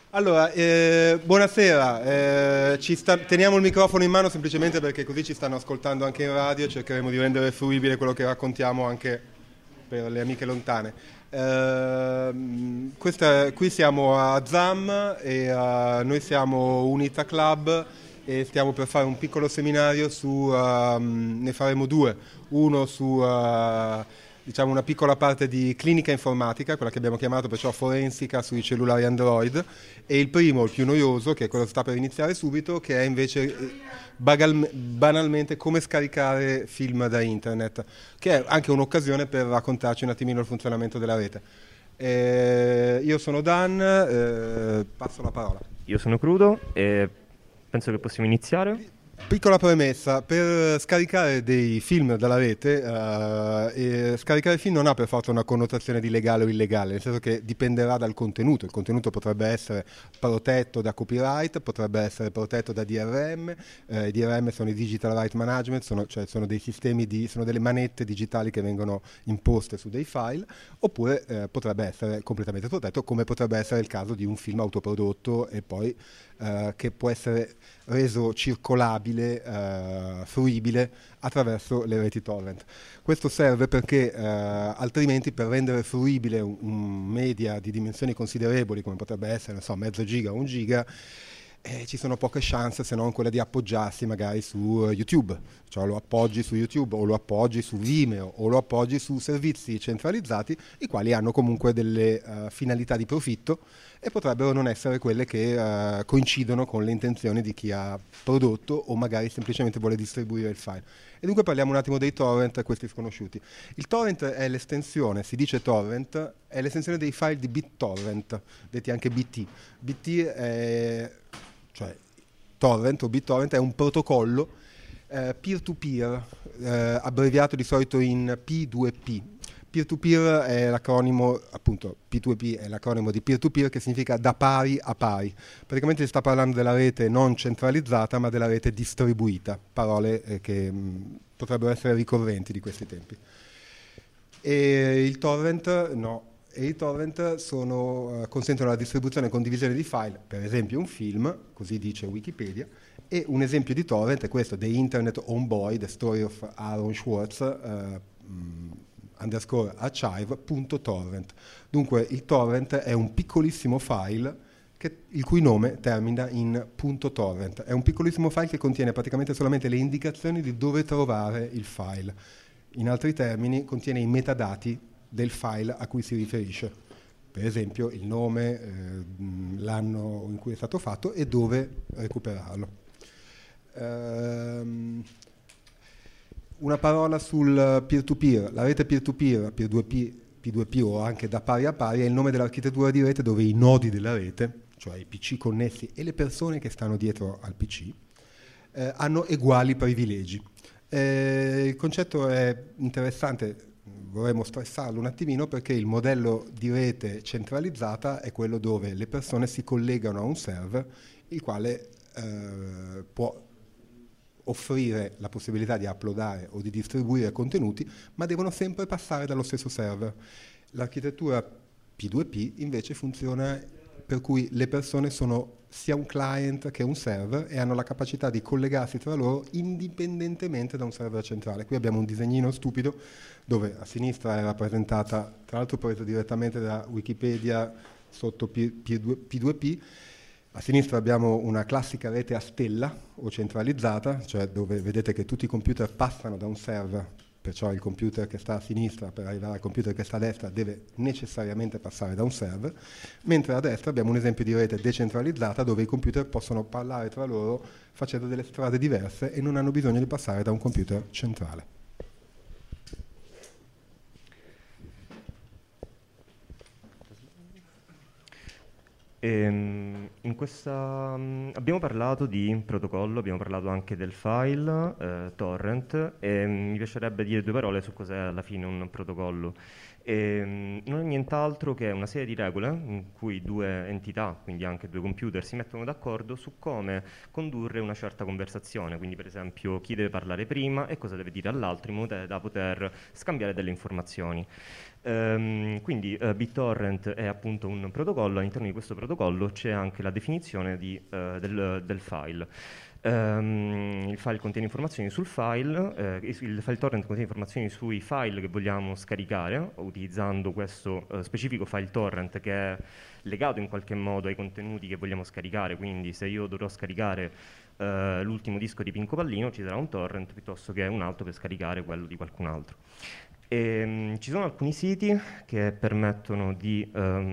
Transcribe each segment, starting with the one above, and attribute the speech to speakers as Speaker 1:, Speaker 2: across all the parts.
Speaker 1: Allora, buonasera, teniamo il microfono in mano semplicemente perché così ci stanno ascoltando anche in radio, cercheremo di rendere fruibile quello che raccontiamo anche per le amiche lontane. Qui siamo a ZAM e noi siamo Unita Club e stiamo per fare un piccolo seminario ne faremo due, uno su diciamo una piccola parte di clinica informatica, quella che abbiamo chiamato perciò forensica sui cellulari Android, e il primo, il più noioso, che è quello che sta per iniziare subito, che è invece banalmente come scaricare film da internet, che è anche un'occasione per raccontarci un attimino il funzionamento della rete. Io sono Dan, passo la parola.
Speaker 2: Io sono Crudo e penso che possiamo iniziare.
Speaker 1: Piccola premessa, per scaricare dei film dalla rete, scaricare film non ha per forza una connotazione di legale o illegale, nel senso che dipenderà dal contenuto. Il contenuto potrebbe essere protetto da copyright, potrebbe essere protetto da DRM, i DRM sono i Digital Right Management, sono dei sistemi, sono delle manette digitali che vengono imposte su dei file, oppure potrebbe essere completamente protetto, come potrebbe essere il caso di un film autoprodotto e poi che può essere reso circolabile, fruibile attraverso le reti torrent. Questo serve perché altrimenti, per rendere fruibile un media di dimensioni considerevoli come potrebbe essere, non so, mezzo giga o un giga, ci sono poche chance se non quella di appoggiarsi magari su YouTube, cioè lo appoggi su YouTube o lo appoggi su Vimeo o lo appoggi su servizi centralizzati, i quali hanno comunque delle finalità di profitto e potrebbero non essere quelle che coincidono con le intenzioni di chi ha prodotto o magari semplicemente vuole distribuire il file. E dunque parliamo un attimo dei torrent, questi sconosciuti. Il torrent è l'estensione, si dice torrent, è l'estensione dei file di BitTorrent, detti anche BT. BT è, cioè torrent o BitTorrent è un protocollo peer-to-peer, abbreviato di solito in P2P. Peer-to-peer è l'acronimo, appunto, P2P è l'acronimo di peer-to-peer, che significa da pari a pari. Praticamente si sta parlando della rete non centralizzata, ma della rete distribuita, parole che potrebbero essere ricorrenti di questi tempi. E il torrent, no. E i torrent consentono la distribuzione e condivisione di file, per esempio un film, così dice Wikipedia, e un esempio di torrent è questo, The Internet Homeboy, The Story of Aaron Swartz, _archive.torrent. Dunque il torrent è un piccolissimo file il cui nome termina in .torrent. È un piccolissimo file che contiene praticamente solamente le indicazioni di dove trovare il file. In altri termini, contiene i metadati del file a cui si riferisce. Per esempio il nome, l'anno in cui è stato fatto e dove recuperarlo. Una parola sul peer-to-peer. La rete peer-to-peer, P2P o anche da pari a pari, è il nome dell'architettura di rete dove i nodi della rete, cioè i PC connessi e le persone che stanno dietro al PC, hanno uguali privilegi. Il concetto è interessante, vorremmo stressarlo un attimino, perché il modello di rete centralizzata è quello dove le persone si collegano a un server, il quale può offrire la possibilità di uploadare o di distribuire contenuti, ma devono sempre passare dallo stesso server. L'architettura P2P invece funziona per cui le persone sono sia un client che un server e hanno la capacità di collegarsi tra loro indipendentemente da un server centrale. Qui abbiamo un disegnino stupido dove a sinistra è rappresentata, tra l'altro preso direttamente da Wikipedia sotto P2P, a sinistra abbiamo una classica rete a stella o centralizzata, cioè dove vedete che tutti i computer passano da un server, perciò il computer che sta a sinistra per arrivare al computer che sta a destra deve necessariamente passare da un server, mentre a destra abbiamo un esempio di rete decentralizzata dove i computer possono parlare tra loro facendo delle strade diverse e non hanno bisogno di passare da un computer centrale.
Speaker 2: Abbiamo parlato di protocollo, abbiamo parlato anche del file torrent e mi piacerebbe dire due parole su cos'è alla fine un protocollo. Non è nient'altro che una serie di regole in cui due entità, quindi anche due computer, si mettono d'accordo su come condurre una certa conversazione, quindi per esempio chi deve parlare prima e cosa deve dire all'altro in modo da poter scambiare delle informazioni. Quindi BitTorrent è appunto un protocollo, all'interno di questo protocollo c'è anche la definizione del file. Il file contiene informazioni sul file, il file torrent contiene informazioni sui file che vogliamo scaricare utilizzando questo specifico file torrent che è legato in qualche modo ai contenuti che vogliamo scaricare, quindi se io dovrò scaricare l'ultimo disco di Pinco Pallino ci sarà un torrent piuttosto che un altro per scaricare quello di qualcun altro. Ci sono alcuni siti che permettono di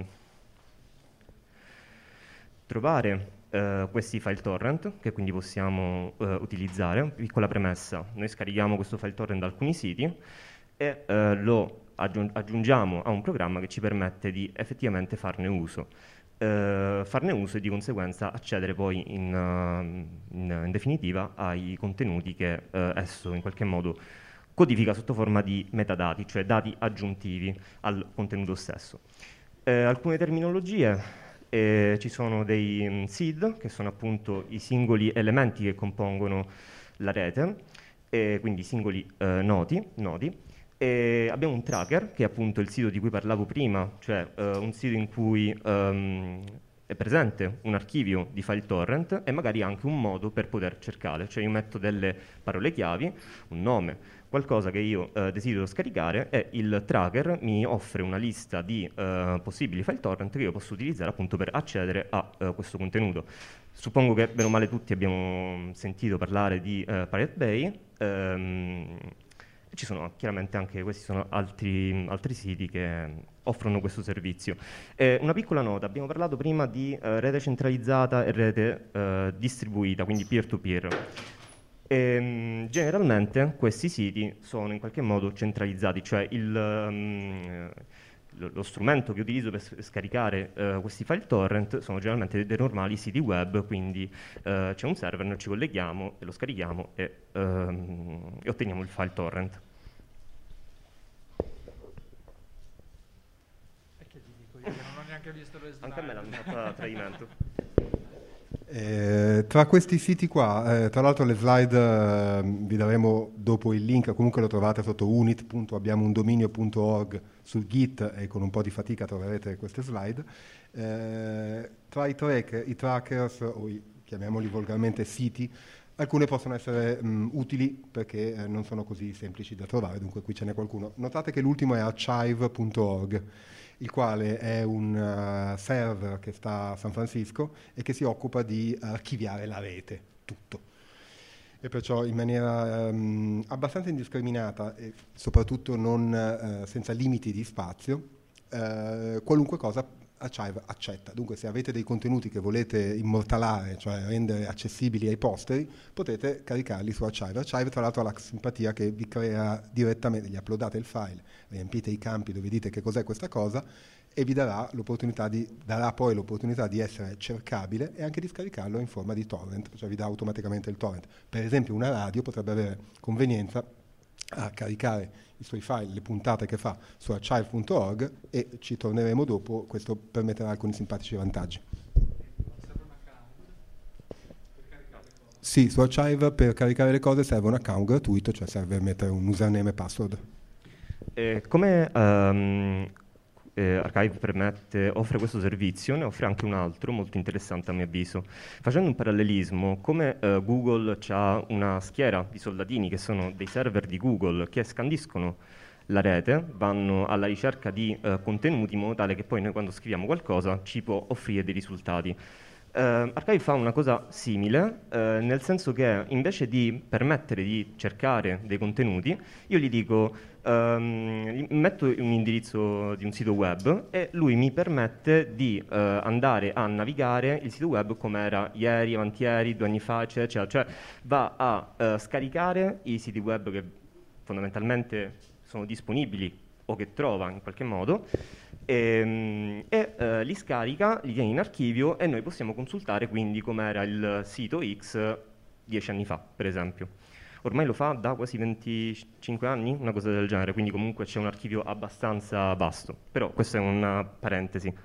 Speaker 2: trovare questi file torrent che quindi possiamo utilizzare. Piccola premessa, noi scarichiamo questo file torrent da alcuni siti e lo aggiungiamo a un programma che ci permette di effettivamente farne uso e di conseguenza accedere poi in definitiva ai contenuti che esso in qualche modo codifica sotto forma di metadati, cioè dati aggiuntivi al contenuto stesso. Alcune terminologie. Ci sono dei seed, che sono appunto i singoli elementi che compongono la rete, quindi i singoli nodi. E abbiamo un tracker, che è appunto il sito di cui parlavo prima, cioè un sito in cui è presente un archivio di file torrent e magari anche un modo per poter cercare, cioè io metto delle parole chiavi, un nome, qualcosa che io desidero scaricare e il tracker mi offre una lista di possibili file torrent che io posso utilizzare appunto per accedere a questo contenuto. Suppongo che bene o male tutti abbiamo sentito parlare di Pirate Bay. Ci sono chiaramente anche questi sono altri siti che offrono questo servizio. Una piccola nota, abbiamo parlato prima di rete centralizzata e rete distribuita, quindi peer-to-peer. Generalmente questi siti sono in qualche modo centralizzati, cioè lo strumento che utilizzo per scaricare questi file torrent sono generalmente dei normali siti web, quindi c'è un server, noi ci colleghiamo e lo scarichiamo e otteniamo il file torrent.
Speaker 3: E che ti dico io che non ho neanche visto le slide.
Speaker 2: Anche a me l'hanno fatta a tradimento.
Speaker 1: Tra questi siti qua, tra l'altro le slide vi daremo dopo il link, comunque lo trovate sotto unit.abbiamoundominio.org sul Git e con un po' di fatica troverete queste slide. Tra i trackers, o chiamiamoli volgarmente siti, alcune possono essere utili perché non sono così semplici da trovare, dunque qui ce n'è qualcuno. Notate che l'ultimo è archive.org, il quale è un server che sta a San Francisco e che si occupa di archiviare la rete, tutto. E perciò in maniera abbastanza indiscriminata e soprattutto senza limiti di spazio, qualunque cosa Archive accetta. Dunque se avete dei contenuti che volete immortalare, cioè rendere accessibili ai posteri, potete caricarli su Archive. Archive tra l'altro ha la simpatia che vi crea direttamente, gli uploadate il file, riempite i campi dove dite che cos'è questa cosa e vi darà poi l'opportunità di essere cercabile e anche di scaricarlo in forma di torrent, cioè vi dà automaticamente il torrent. Per esempio una radio potrebbe avere convenienza a caricare i suoi file, le puntate che fa su archive.org e ci torneremo dopo, questo permetterà alcuni simpatici vantaggi.
Speaker 3: Serve un account per caricare le cose?
Speaker 1: Sì, su Archive per caricare le cose serve un account gratuito, cioè serve mettere un username e password.
Speaker 2: Come Archive offre questo servizio, ne offre anche un altro molto interessante a mio avviso. Facendo un parallelismo, come Google ha una schiera di soldatini che sono dei server di Google che scandiscono la rete, vanno alla ricerca di contenuti in modo tale che poi noi quando scriviamo qualcosa ci può offrire dei risultati. Archive fa una cosa simile, nel senso che invece di permettere di cercare dei contenuti, io gli dico metto un indirizzo di un sito web e lui mi permette di andare a navigare il sito web come era ieri, avantieri, 2 anni fa, eccetera, cioè va a scaricare i siti web che fondamentalmente sono disponibili o che trova in qualche modo li scarica, li tiene in archivio e noi possiamo consultare quindi com'era il sito X 10 anni fa, per esempio. ormai lo fa da quasi 25 anni, una cosa del genere, quindi comunque c'è un archivio abbastanza vasto, però questa è una parentesi.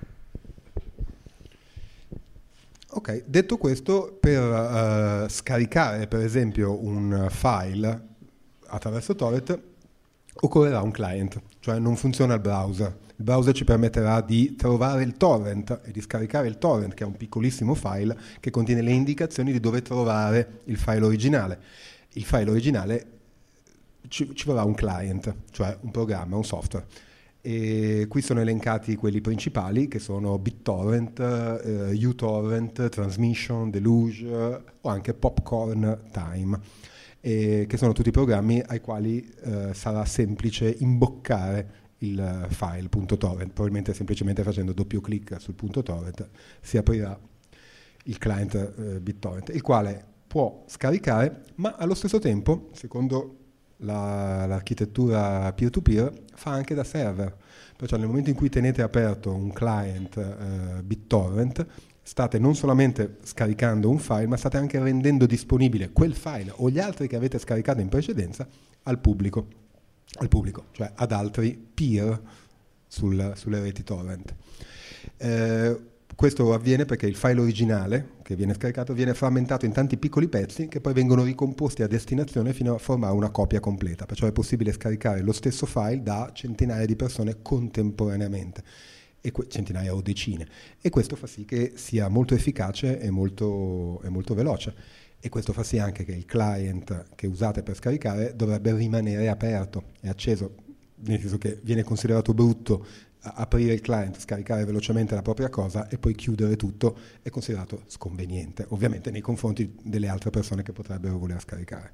Speaker 1: Ok, detto questo, per scaricare per esempio un file attraverso torrent occorrerà un client, cioè non funziona il browser. Il browser ci permetterà di trovare il torrent e di scaricare il torrent, che è un piccolissimo file che contiene le indicazioni di dove trovare il file originale. Il file originale ci vorrà un client, cioè un programma, un software. E qui sono elencati quelli principali, che sono BitTorrent, uTorrent, Transmission, Deluge o anche Popcorn Time, che sono tutti programmi ai quali sarà semplice imboccare il file .torrent. Probabilmente semplicemente facendo doppio clic sul .torrent si aprirà il client BitTorrent, il quale può scaricare, ma allo stesso tempo, secondo l'architettura peer-to-peer, fa anche da server. Perciò nel momento in cui tenete aperto un client BitTorrent, state non solamente scaricando un file, ma state anche rendendo disponibile quel file o gli altri che avete scaricato in precedenza al pubblico, cioè ad altri peer sulle reti torrent. Questo avviene perché il file originale che viene scaricato viene frammentato in tanti piccoli pezzi che poi vengono ricomposti a destinazione fino a formare una copia completa, perciò è possibile scaricare lo stesso file da centinaia di persone contemporaneamente, centinaia o decine, e questo fa sì che sia molto efficace e molto veloce. E questo fa sì anche che il client che usate per scaricare dovrebbe rimanere aperto e acceso, nel senso che viene considerato brutto aprire il client, scaricare velocemente la propria cosa e poi chiudere tutto, è considerato sconveniente, ovviamente nei confronti delle altre persone che potrebbero voler scaricare.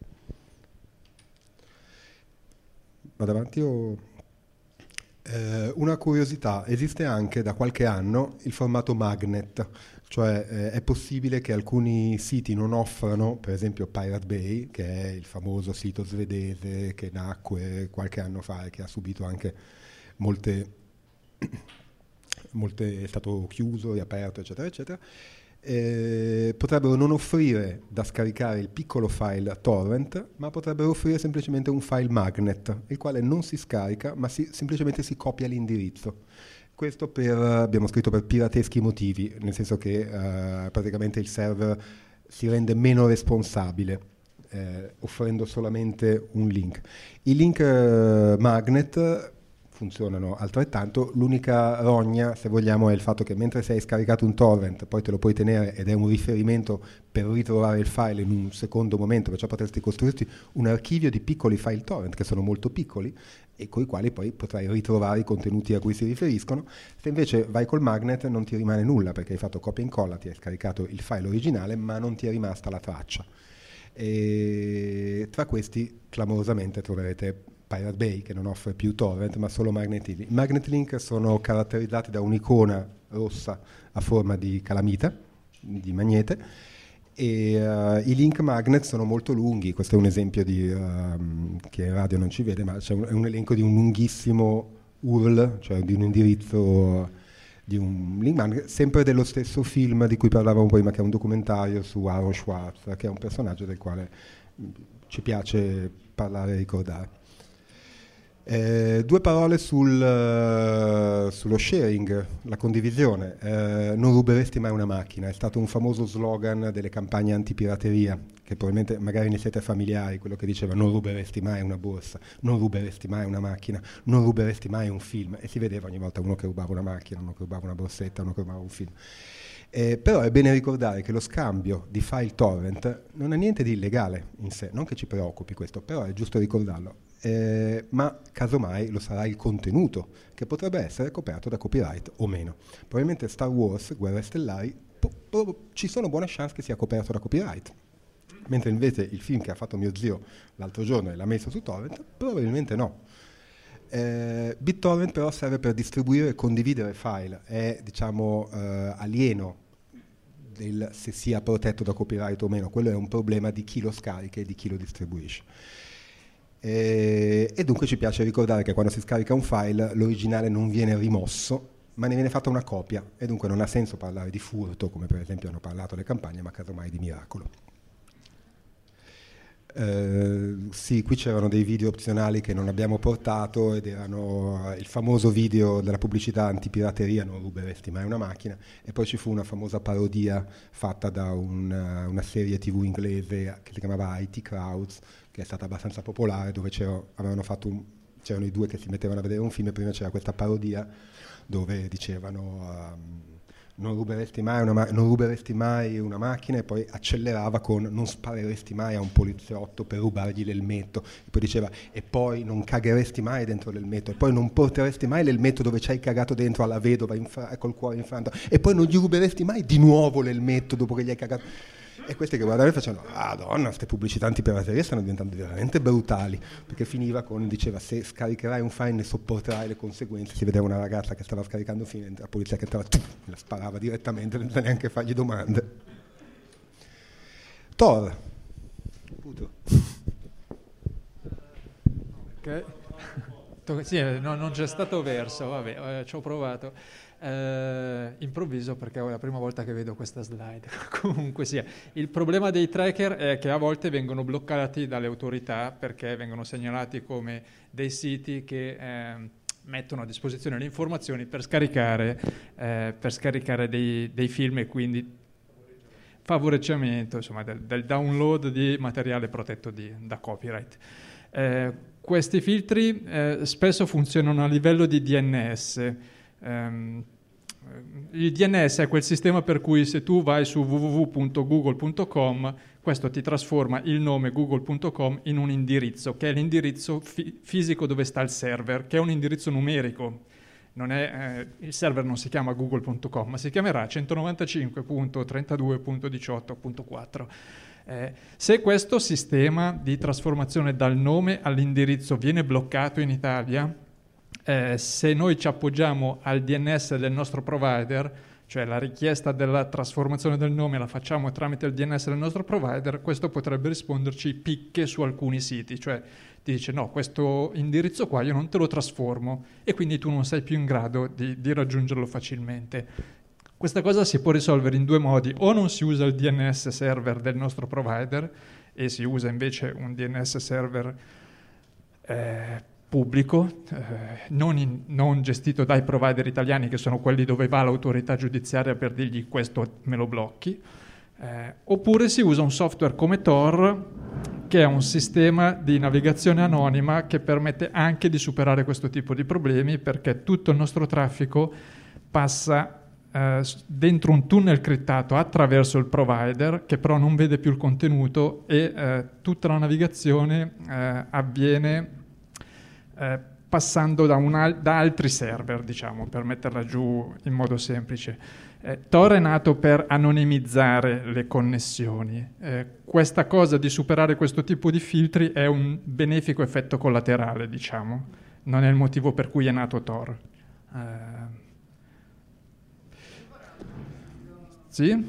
Speaker 1: Vado avanti o... una curiosità, esiste anche da qualche anno il formato magnet, cioè è possibile che alcuni siti non offrano, per esempio Pirate Bay, che è il famoso sito svedese che nacque qualche anno fa e che ha subito anche è stato chiuso, riaperto, eccetera, eccetera, potrebbero non offrire da scaricare il piccolo file torrent, ma potrebbero offrire semplicemente un file magnet, il quale non si scarica, ma semplicemente si copia l'indirizzo. Questo abbiamo scritto per pirateschi motivi, nel senso che praticamente il server si rende meno responsabile offrendo solamente un link. I link magnet funzionano altrettanto, l'unica rogna, se vogliamo, è il fatto che mentre sei scaricato un torrent poi te lo puoi tenere ed è un riferimento per ritrovare il file in un secondo momento, perciò potresti costruirti un archivio di piccoli file torrent che sono molto piccoli e con i quali poi potrai ritrovare i contenuti a cui si riferiscono. Se invece vai col magnet non ti rimane nulla, perché hai fatto copia e incolla, ti hai scaricato il file originale ma non ti è rimasta la traccia. E tra questi clamorosamente troverete Pirate Bay, che non offre più torrent ma solo magnet link. I magnet link sono caratterizzati da un'icona rossa a forma di calamita, di magnete, e i link magnet sono molto lunghi. Questo è un esempio che in radio non ci vede, ma è un elenco di un lunghissimo URL, cioè di un indirizzo di un link magnet, sempre dello stesso film di cui parlavamo prima, che è un documentario su Aaron Schwartz, che è un personaggio del quale ci piace parlare e ricordare. Due parole sullo sharing, la condivisione. Non ruberesti mai una macchina, è stato un famoso slogan delle campagne antipirateria, che probabilmente magari ne siete familiari, quello che diceva non ruberesti mai una borsa, non ruberesti mai una macchina, non ruberesti mai un film, e si vedeva ogni volta uno che rubava una macchina, uno che rubava una borsetta, uno che rubava un film. Però è bene ricordare che lo scambio di file torrent non è niente di illegale in sé, non che ci preoccupi questo, però è giusto ricordarlo. Ma casomai lo sarà il contenuto, che potrebbe essere coperto da copyright o meno. Probabilmente Star Wars, Guerre Stellari, ci sono buone chance che sia coperto da copyright, mentre invece il film che ha fatto mio zio l'altro giorno e l'ha messo su torrent, probabilmente no. BitTorrent però serve per distribuire e condividere file, è alieno se sia protetto da copyright o meno. Quello è un problema di chi lo scarica e di chi lo distribuisce. E dunque ci piace ricordare che quando si scarica un file l'originale non viene rimosso, ma ne viene fatta una copia, e dunque non ha senso parlare di furto, come per esempio hanno parlato le campagne, ma casomai di miracolo. Sì, qui c'erano dei video opzionali che non abbiamo portato ed erano il famoso video della pubblicità antipirateria, non ruberesti mai una macchina, e poi ci fu una famosa parodia fatta da una serie TV inglese che si chiamava IT Crowds, che è stata abbastanza popolare, dove c'erano i due che si mettevano a vedere un film e prima c'era questa parodia dove dicevano non ruberesti mai una macchina, e poi accelerava con non spareresti mai a un poliziotto per rubargli l'elmetto, e poi diceva e poi non cagheresti mai dentro l'elmetto, e poi non porteresti mai l'elmetto dove ci hai cagato dentro alla vedova col cuore infranto, e poi non gli ruberesti mai di nuovo l'elmetto dopo che gli hai cagato. E questi che guardavano facevano Madonna, queste pubblicità antipirateria stanno diventando veramente brutali, perché diceva se scaricherai un file ne sopporterai le conseguenze. Si vedeva una ragazza che stava scaricando un file, la polizia che entrava, la sparava direttamente senza neanche fargli domande. Thor. Puto.
Speaker 3: Ok. Sì, no, non c'è stato verso, vabbè, ci ho provato. Improvviso perché è la prima volta che vedo questa slide. Comunque sia, il problema dei tracker è che a volte vengono bloccati dalle autorità perché vengono segnalati come dei siti che mettono a disposizione le informazioni per scaricare dei film, e quindi favoreggiamento, insomma, del download di materiale protetto da copyright. Questi filtri spesso funzionano a livello di DNS. Il DNS è quel sistema per cui se tu vai su www.google.com, questo ti trasforma il nome google.com in un indirizzo, che è l'indirizzo fisico dove sta il server, che è un indirizzo numerico. Il server non si chiama google.com, ma si chiamerà 195.32.18.4. Se questo sistema di trasformazione dal nome all'indirizzo viene bloccato in Italia, se noi ci appoggiamo al DNS del nostro provider, cioè la richiesta della trasformazione del nome la facciamo tramite il DNS del nostro provider, questo potrebbe risponderci picche su alcuni siti, cioè ti dice no, questo indirizzo qua io non te lo trasformo, e quindi tu non sei più in grado di raggiungerlo facilmente. Questa cosa si può risolvere in due modi: o non si usa il DNS server del nostro provider e si usa invece un DNS server pubblico, non gestito dai provider italiani, che sono quelli dove va l'autorità giudiziaria per dirgli questo me lo blocchi, oppure si usa un software come Tor, che è un sistema di navigazione anonima che permette anche di superare questo tipo di problemi, perché tutto il nostro traffico passa dentro un tunnel criptato attraverso il provider, che però non vede più il contenuto, e tutta la navigazione avviene passando da altri server, diciamo, per metterla giù in modo semplice. Tor è nato per anonimizzare le connessioni. Questa cosa di superare questo tipo di filtri è un benefico effetto collaterale, diciamo. Non è il motivo per cui è nato Tor. Sì?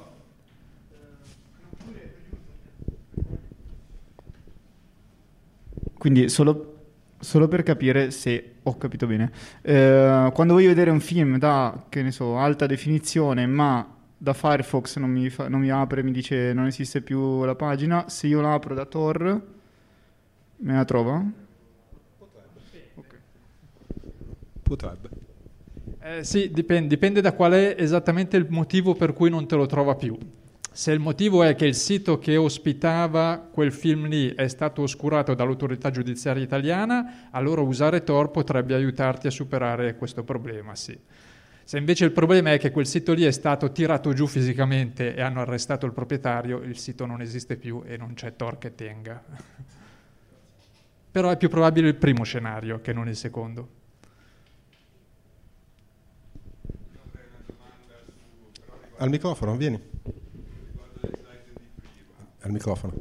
Speaker 4: Quindi solo per capire se ho capito bene, quando voglio vedere un film da, che ne so, alta definizione, ma da Firefox non mi apre, mi dice non esiste più la pagina, se io la apro da Tor me la trova?
Speaker 1: Potrebbe.
Speaker 3: Sì, dipende da qual è esattamente il motivo per cui non te lo trova più. Se il motivo è che il sito che ospitava quel film lì è stato oscurato dall'autorità giudiziaria italiana, allora usare Tor potrebbe aiutarti a superare questo problema, sì. Se invece il problema è che quel sito lì è stato tirato giù fisicamente e hanno arrestato il proprietario, il sito non esiste più e non c'è Tor che tenga. Però è più probabile il primo scenario che non il secondo.
Speaker 1: Al microfono, vieni. Al microfono.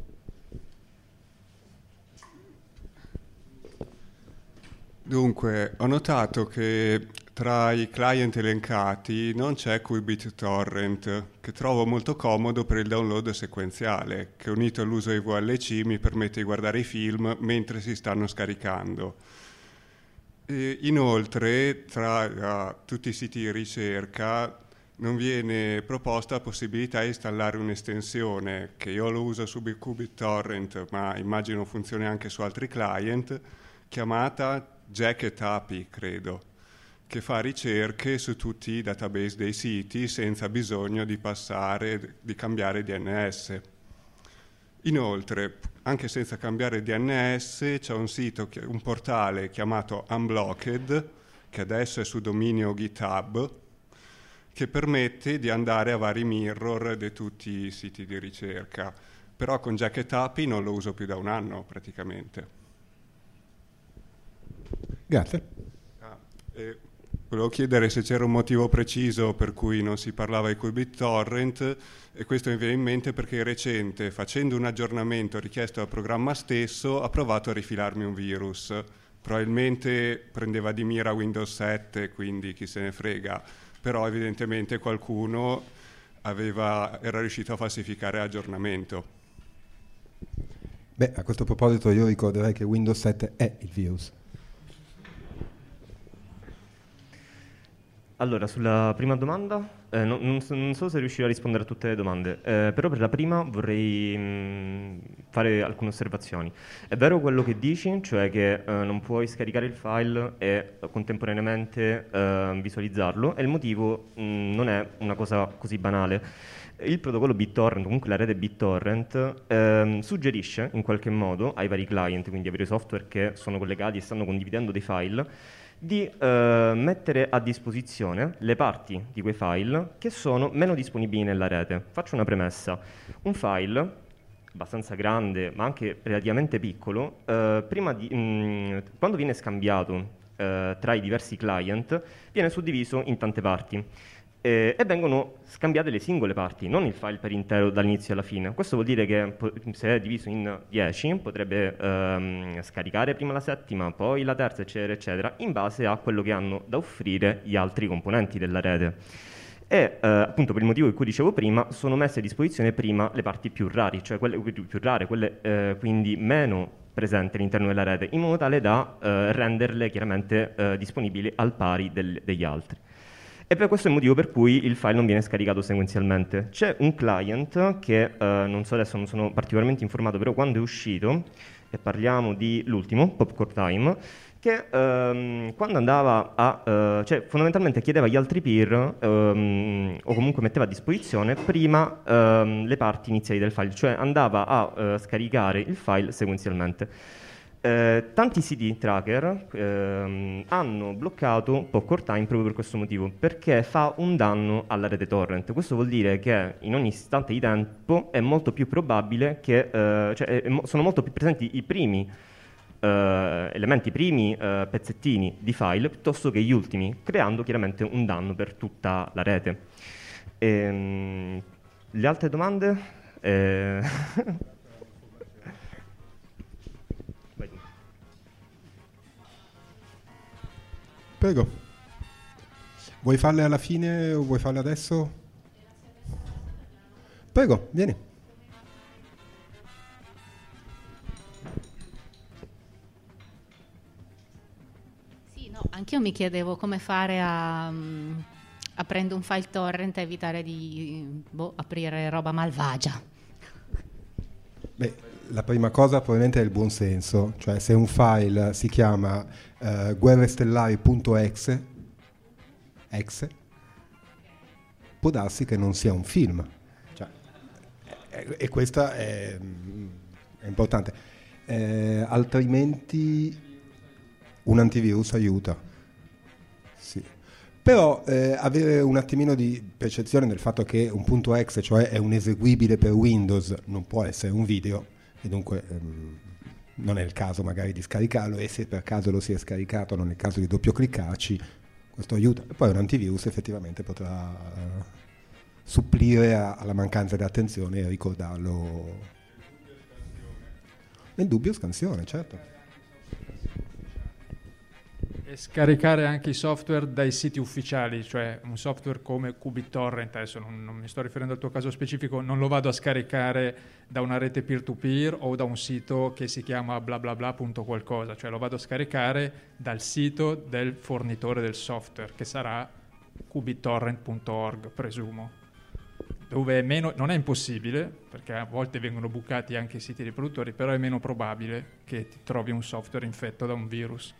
Speaker 5: Dunque, ho notato che tra i client elencati non c'è Qubit Torrent, che trovo molto comodo per il download sequenziale, che unito all'uso di VLC mi permette di guardare i film mentre si stanno scaricando. E inoltre, tra tutti i siti di ricerca, non viene proposta la possibilità di installare un'estensione che io lo uso su BitTorrent, ma immagino funzioni anche su altri client, chiamata Jacket API, credo, che fa ricerche su tutti i database dei siti senza bisogno di cambiare DNS. Inoltre, anche senza cambiare DNS, c'è un portale chiamato Unblocked, che adesso è su dominio GitHub, che permette di andare a vari mirror di tutti i siti di ricerca. Però con Jacket API non lo uso più da un anno praticamente.
Speaker 1: Grazie.
Speaker 5: Volevo chiedere se c'era un motivo preciso per cui non si parlava di BitTorrent, e questo mi viene in mente perché di recente, facendo un aggiornamento richiesto dal programma stesso, ha provato a rifilarmi un virus. Probabilmente prendeva di mira Windows 7, quindi chi se ne frega, però evidentemente qualcuno era riuscito a falsificare l'aggiornamento.
Speaker 1: Beh, a questo proposito io ricorderei che Windows 7 è il virus.
Speaker 2: Allora, sulla prima domanda, non so se riuscirò a rispondere a tutte le domande, però per la prima vorrei fare alcune osservazioni. È vero quello che dici, cioè che non puoi scaricare il file e contemporaneamente visualizzarlo, e il motivo non è una cosa così banale. Il protocollo BitTorrent, comunque la rete BitTorrent, suggerisce in qualche modo ai vari client, quindi ai vari software che sono collegati e stanno condividendo dei file, di mettere a disposizione le parti di quei file che sono meno disponibili nella rete. Faccio una premessa. Un file abbastanza grande, ma anche relativamente piccolo, quando viene scambiato tra i diversi client, viene suddiviso in tante parti. E vengono scambiate le singole parti, non il file per intero dall'inizio alla fine. Questo vuol dire che se è diviso in 10 potrebbe scaricare prima la settima, poi la terza, eccetera, eccetera, in base a quello che hanno da offrire gli altri componenti della rete. E appunto per il motivo di cui dicevo prima, sono messe a disposizione prima le parti più rari, cioè quelle più rare, quelle quindi meno presenti all'interno della rete, in modo tale da renderle chiaramente disponibili al pari degli altri. E per questo è il motivo per cui il file non viene scaricato sequenzialmente. C'è un client che, non so adesso, non sono particolarmente informato, però quando è uscito, e parliamo di l'ultimo, Popcorn Time, che quando andava cioè fondamentalmente chiedeva agli altri peer, o comunque metteva a disposizione prima le parti iniziali del file, cioè andava a scaricare il file sequenzialmente. Tanti CD tracker hanno bloccato Popcorn Time proprio per questo motivo, perché fa un danno alla rete torrent. Questo vuol dire che in ogni istante di tempo è molto più probabile che sono molto più presenti i primi elementi, i primi pezzettini di file piuttosto che gli ultimi, creando chiaramente un danno per tutta la rete. Le altre domande?
Speaker 1: Prego. Vuoi farle alla fine o vuoi farle adesso? Prego, vieni.
Speaker 6: Sì, no, anch'io mi chiedevo come fare a prendere un file torrent e evitare di aprire roba malvagia.
Speaker 1: Beh, la prima cosa probabilmente è il buon senso, cioè se un file si chiama guerrestellari.exe, può darsi che non sia un film, cioè, e questa è importante, altrimenti un antivirus aiuta, sì. Però avere un attimino di percezione del fatto che un punto .exe, cioè è un eseguibile per Windows, non può essere un video, e dunque non è il caso magari di scaricarlo, e se per caso lo si è scaricato non è il caso di doppio cliccarci, questo aiuta. E poi un antivirus effettivamente potrà supplire alla mancanza di attenzione e ricordarlo. Nel dubbio scansione, certo.
Speaker 3: E scaricare anche i software dai siti ufficiali, cioè un software come BitTorrent, adesso non mi sto riferendo al tuo caso specifico, non lo vado a scaricare da una rete peer-to-peer o da un sito che si chiama bla bla bla punto qualcosa, cioè lo vado a scaricare dal sito del fornitore del software, che sarà qubittorrent.org, presumo, dove è meno, non è impossibile, perché a volte vengono bucati anche i siti dei produttori, però è meno probabile che ti trovi un software infetto da un virus.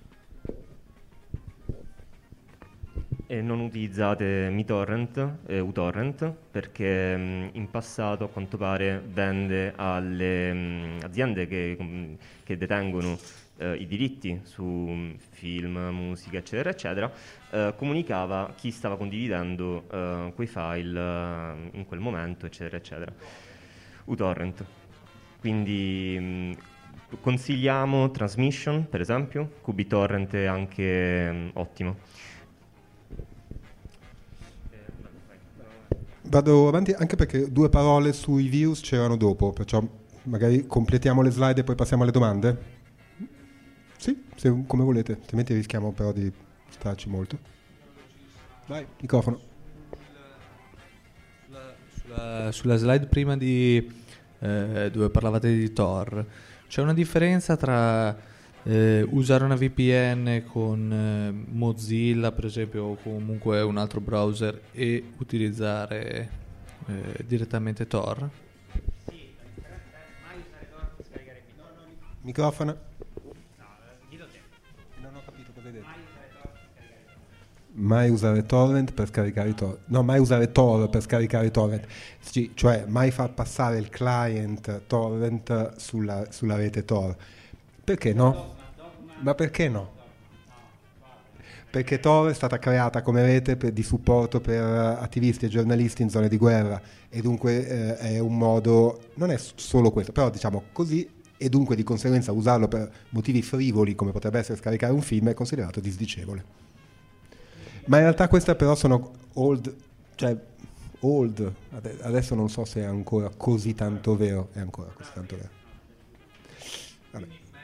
Speaker 2: E non utilizzate MiTorrent e uTorrent perché in passato a quanto pare vende alle aziende che detengono i diritti su film, musica eccetera eccetera, comunicava chi stava condividendo quei file in quel momento eccetera eccetera. uTorrent. Quindi consigliamo Transmission per esempio, qubittorrent è anche ottimo.
Speaker 1: Vado avanti anche perché 2 parole sui virus c'erano dopo, perciò magari completiamo le slide e poi passiamo alle domande? Sì, come volete, altrimenti rischiamo però di starci molto. Vai, microfono.
Speaker 7: Sulla slide prima dove parlavate di Tor, c'è una differenza tra usare una VPN con Mozilla per esempio o comunque un altro browser e utilizzare direttamente Tor?
Speaker 1: Microfono. Non ho capito cosa hai detto. Mai usare torrent per scaricare i torrent. No, mai usare Tor per scaricare i torrent. Sì, cioè mai far passare il client torrent sulla rete Tor. Perché no? Ma perché no? Perché Tor è stata creata come rete di supporto per attivisti e giornalisti in zone di guerra e dunque è un modo, non è solo questo, però diciamo così, e dunque di conseguenza usarlo per motivi frivoli come potrebbe essere scaricare un film è considerato disdicevole. Ma in realtà queste però sono old, adesso non so se è ancora così tanto vero, è ancora così tanto vero. Vabbè.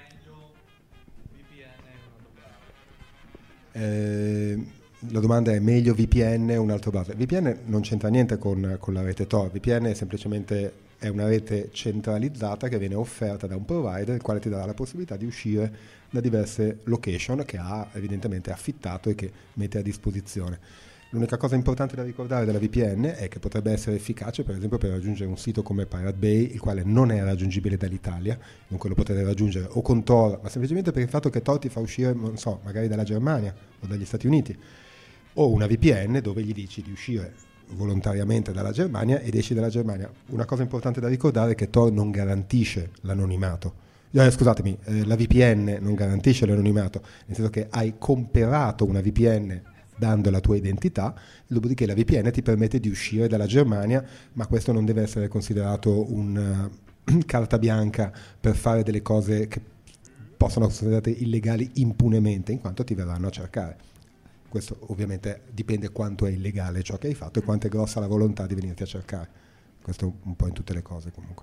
Speaker 1: La domanda è meglio VPN o un altro browser? VPN non c'entra niente con la rete Tor, VPN è semplicemente una rete centralizzata che viene offerta da un provider il quale ti darà la possibilità di uscire da diverse location che ha evidentemente affittato e che mette a disposizione. L'unica cosa importante da ricordare della VPN è che potrebbe essere efficace per esempio per raggiungere un sito come Pirate Bay, il quale non è raggiungibile dall'Italia, dunque lo potete raggiungere o con Tor, ma semplicemente per il fatto che Tor ti fa uscire, non so, magari dalla Germania o dagli Stati Uniti, o una VPN dove gli dici di uscire volontariamente dalla Germania ed esci dalla Germania. Una cosa importante da ricordare è che Tor non garantisce l'anonimato. Scusatemi, la VPN non garantisce l'anonimato, nel senso che hai comprato una VPN dando la tua identità, dopodiché la VPN ti permette di uscire dalla Germania, ma questo non deve essere considerato una carta bianca per fare delle cose che possono essere considerate illegali impunemente, in quanto ti verranno a cercare. Questo ovviamente dipende quanto è illegale ciò che hai fatto e quanto è grossa la volontà di venirti a cercare. Questo un po' in tutte le cose comunque.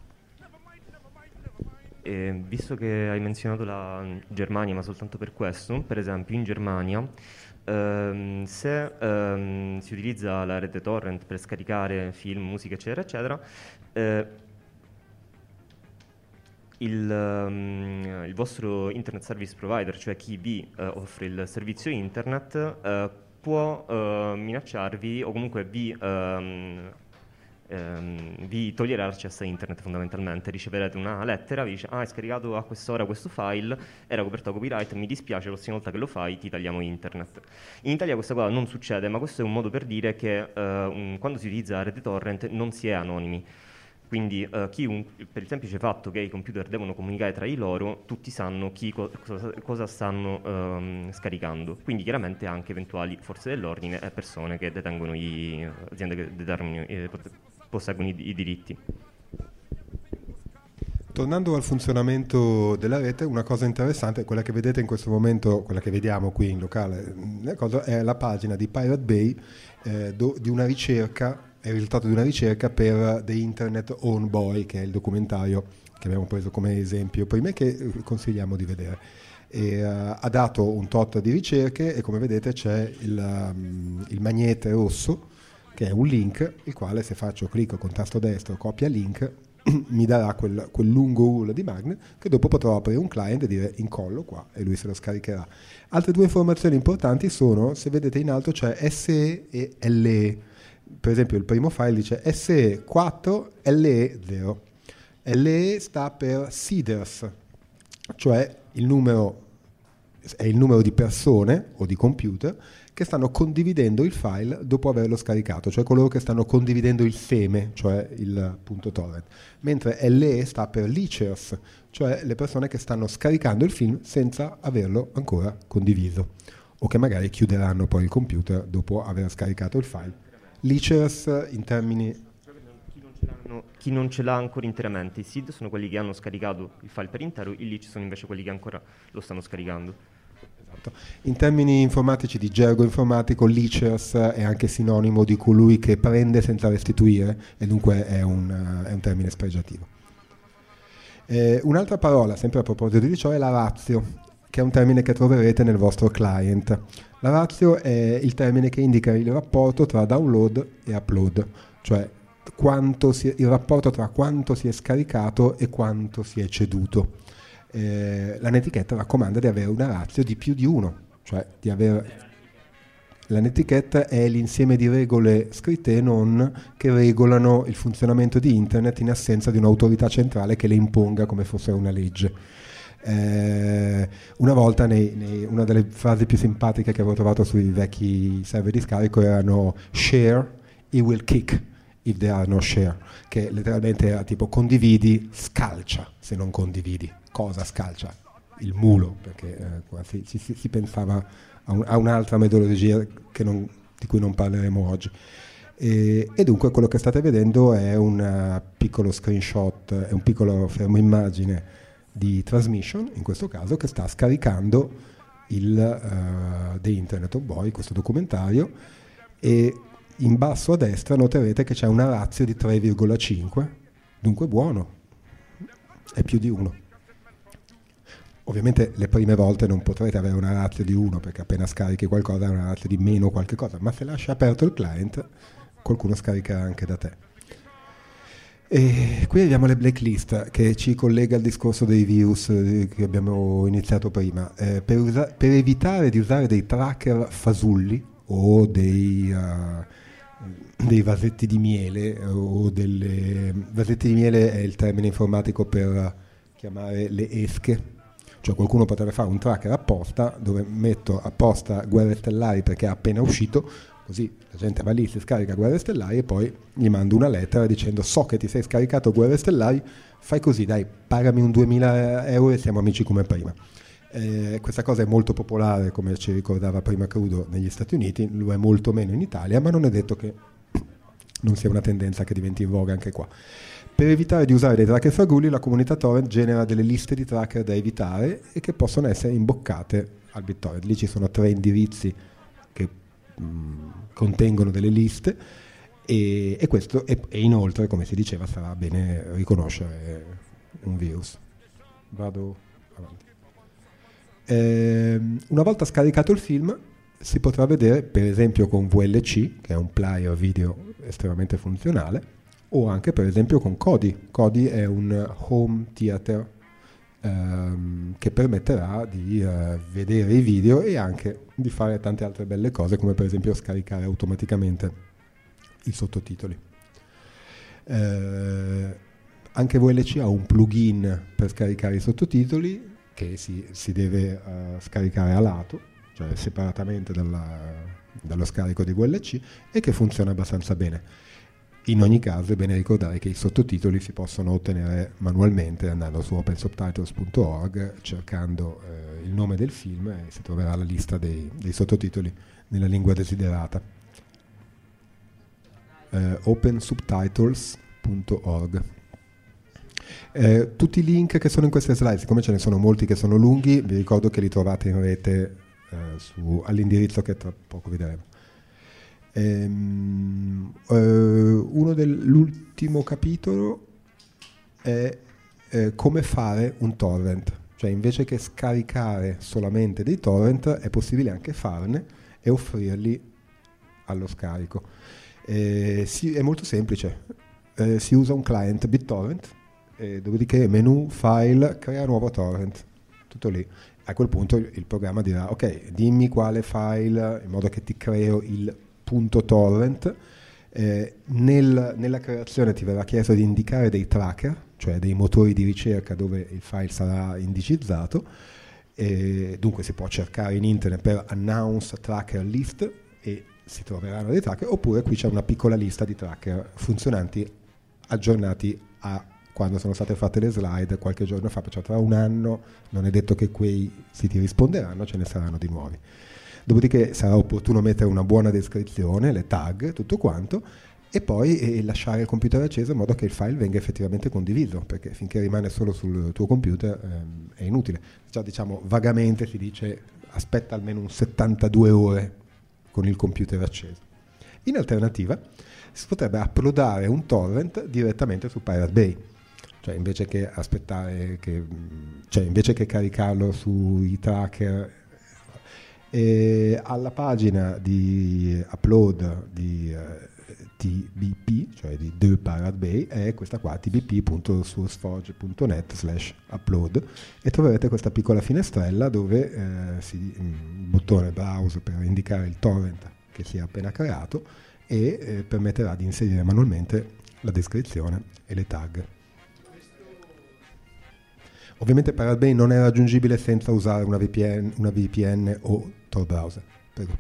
Speaker 2: Visto che hai menzionato la Germania, ma soltanto per questo, per esempio in Germania se si utilizza la rete torrent per scaricare film, musica eccetera eccetera, il vostro internet service provider, cioè chi vi offre il servizio internet, può minacciarvi o comunque vi toglierà l'accesso a internet fondamentalmente. Riceverete una lettera, vi dice hai scaricato a quest'ora questo file, era coperto da copyright, mi dispiace, la prossima volta che lo fai ti tagliamo internet. In Italia questa cosa non succede, ma questo è un modo per dire che quando si utilizza la rete torrent non si è anonimi. Quindi per il semplice fatto che i computer devono comunicare tra di loro, tutti sanno cosa stanno scaricando. Quindi chiaramente anche eventuali forze dell'ordine e persone che detengono aziende che posseggono i diritti.
Speaker 1: Tornando al funzionamento della rete, una cosa interessante, quella che vedete in questo momento, quella che vediamo qui in locale, è la pagina di Pirate Bay di una ricerca. È il risultato di una ricerca per The Internet Own Boy, che è il documentario che abbiamo preso come esempio prima e che consigliamo di vedere. Ha dato un tot di ricerche e come vedete c'è il magnete rosso, che è un link, il quale se faccio clic con tasto destro copia link, mi darà quel lungo URL di magnet che dopo potrò aprire un client e dire incollo qua e lui se lo scaricherà. Altre due informazioni importanti sono, se vedete in alto c'è SE e LE. Per esempio il primo file dice SE 4 LE 0. LE sta per seeders, cioè è il numero di persone o di computer che stanno condividendo il file dopo averlo scaricato, cioè coloro che stanno condividendo il seme, cioè il .torrent, mentre LE sta per leechers, cioè le persone che stanno scaricando il film senza averlo ancora condiviso o che magari chiuderanno poi il computer dopo aver scaricato il file. Leechers in termini...
Speaker 2: Chi non ce l'ha ancora interamente, i seed sono quelli che hanno scaricato il file per intero, i leech sono invece quelli che ancora lo stanno scaricando.
Speaker 1: Esatto. In termini informatici, di gergo informatico, leechers è anche sinonimo di colui che prende senza restituire e dunque è un termine spregiativo. Un'altra parola, sempre a proposito di ciò, è la ratio, che è un termine che troverete nel vostro client. La ratio è il termine che indica il rapporto tra download e upload, cioè il rapporto tra quanto si è scaricato e quanto si è ceduto. La netiquette raccomanda di avere una ratio di più di 1, cioè di avere... La netiquette è l'insieme di regole scritte e non che regolano il funzionamento di internet in assenza di un'autorità centrale che le imponga come fosse una legge. Una volta una delle frasi più simpatiche che avevo trovato sui vecchi server di scarico erano share, it will kick if there are no share, che letteralmente era tipo condividi, scalcia se non condividi. Cosa scalcia? Il mulo, perché si pensava a un'altra metodologia di cui non parleremo oggi. E dunque quello che state vedendo è un piccolo screenshot, è un piccolo fermo immagine di Transmission, in questo caso, che sta scaricando The Internet of Boy, questo documentario, e in basso a destra noterete che c'è una ratio di 3,5, dunque buono, è più di 1. Ovviamente le prime volte non potrete avere una ratio di 1 perché appena scarichi qualcosa è una ratio di meno qualche cosa, ma se lasci aperto il client qualcuno scaricherà anche da te. E qui abbiamo le blacklist che ci collega al discorso dei virus che abbiamo iniziato prima. Per evitare di usare dei tracker fasulli o dei vasetti di miele vasetti di miele è il termine informatico per chiamare le esche. Cioè qualcuno potrebbe fare un tracker apposta dove metto apposta Guerre Stellari perché è appena uscito, così la gente va lì, si scarica Guerre Stellari e poi gli mando una lettera dicendo so che ti sei scaricato Guerre Stellari, fai così, dai, pagami un 2.000 euro e siamo amici come prima. Questa cosa è molto popolare, come ci ricordava prima Crudo, negli Stati Uniti, lo è molto meno in Italia, ma non è detto che non sia una tendenza che diventi in voga anche qua. Per evitare di usare dei tracker fraguli, la comunità torrent genera delle liste di tracker da evitare e che possono essere imboccate al BitTorrent. Lì ci sono 3 indirizzi che contengono delle liste e questo e inoltre, come si diceva, sarà bene riconoscere un virus. Vado avanti. Una volta scaricato il film si potrà vedere per esempio con VLC, che è un player video estremamente funzionale, o anche per esempio con Kodi. Kodi è un home theater che permetterà di vedere i video e anche di fare tante altre belle cose, come per esempio scaricare automaticamente i sottotitoli. Anche VLC ha un plugin per scaricare i sottotitoli che si deve scaricare a lato, cioè separatamente dallo scarico di VLC, e che funziona abbastanza bene. In ogni caso è bene ricordare che i sottotitoli si possono ottenere manualmente andando su opensubtitles.org, cercando il nome del film e si troverà la lista dei sottotitoli nella lingua desiderata. opensubtitles.org. Tutti i link che sono in queste slide, siccome ce ne sono molti che sono lunghi, vi ricordo che li trovate in rete all'indirizzo che tra poco vedremo. L'ultimo capitolo è come fare un torrent, cioè invece che scaricare solamente dei torrent è possibile anche farne e offrirli allo scarico. È molto semplice, si usa un client BitTorrent e dopodiché menu, file, crea nuovo torrent, tutto lì. A quel punto il programma dirà ok, dimmi quale file, in modo che ti creo il punto torrent. Nella creazione ti verrà chiesto di indicare dei tracker, cioè dei motori di ricerca dove il file sarà indicizzato, e dunque si può cercare in internet per announce tracker list e si troveranno dei tracker, oppure qui c'è una piccola lista di tracker funzionanti aggiornati a quando sono state fatte le slide qualche giorno fa, perciò tra un anno non è detto che quei siti risponderanno, ce ne saranno di nuovi. Dopodiché sarà opportuno mettere una buona descrizione, le tag, tutto quanto, e poi lasciare il computer acceso in modo che il file venga effettivamente condiviso, perché finché rimane solo sul tuo computer è inutile. Già diciamo vagamente si dice aspetta almeno un 72 ore con il computer acceso. In alternativa si potrebbe uploadare un torrent direttamente su Pirate Bay. Cioè invece che aspettare invece che caricarlo sui tracker, alla pagina di upload di TBP, cioè di The Pirate Bay, è questa qua, tbp.sourceforge.net/upload, e troverete questa piccola finestrella dove il bottone browse per indicare il torrent che si è appena creato e permetterà di inserire manualmente la descrizione e le tag. Ovviamente Pirate Bay non è raggiungibile senza usare una VPN o Tor browser. Prego.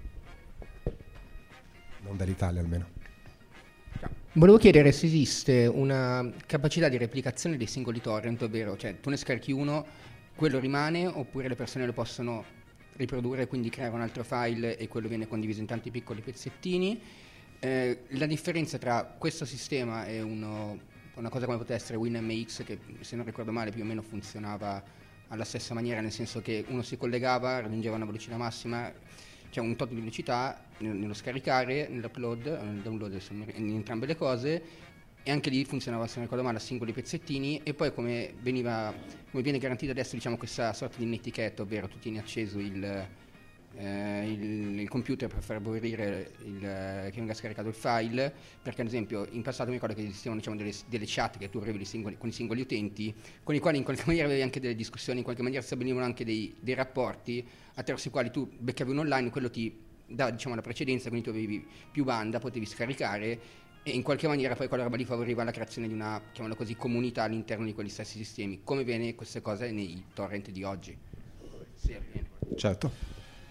Speaker 1: Non dall'Italia almeno.
Speaker 8: Volevo chiedere se esiste una capacità di replicazione dei singoli torrent, ovvero cioè tu ne scarichi uno, quello rimane, oppure le persone lo possono riprodurre, quindi creare un altro file e quello viene condiviso in tanti piccoli pezzettini. La differenza tra questo sistema e una cosa come poteva essere WinMX, che se non ricordo male più o meno funzionava alla stessa maniera, nel senso che uno si collegava, raggiungeva una velocità massima, cioè un tot di velocità nello scaricare, nell'upload, nel download, in entrambe le cose, e anche lì funzionava, se non ricordo male, a singoli pezzettini. E poi come viene garantito adesso, diciamo, questa sorta di netiquette, ovvero tu tieni acceso il computer per far bollire che venga scaricato il file, perché ad esempio in passato mi ricordo che esistevano, diciamo, delle chat che tu avevi con i singoli utenti, con i quali in qualche maniera avevi anche delle discussioni, in qualche maniera stabilivano anche dei rapporti attraverso i quali tu beccavi un online, quello ti dava, diciamo, la precedenza, quindi tu avevi più banda, potevi scaricare, e in qualche maniera poi quella roba lì favoriva la creazione di una, chiamiamola così, comunità all'interno di quegli stessi sistemi. Come viene queste cose nei torrent di oggi? Sì, avviene.
Speaker 1: Certo.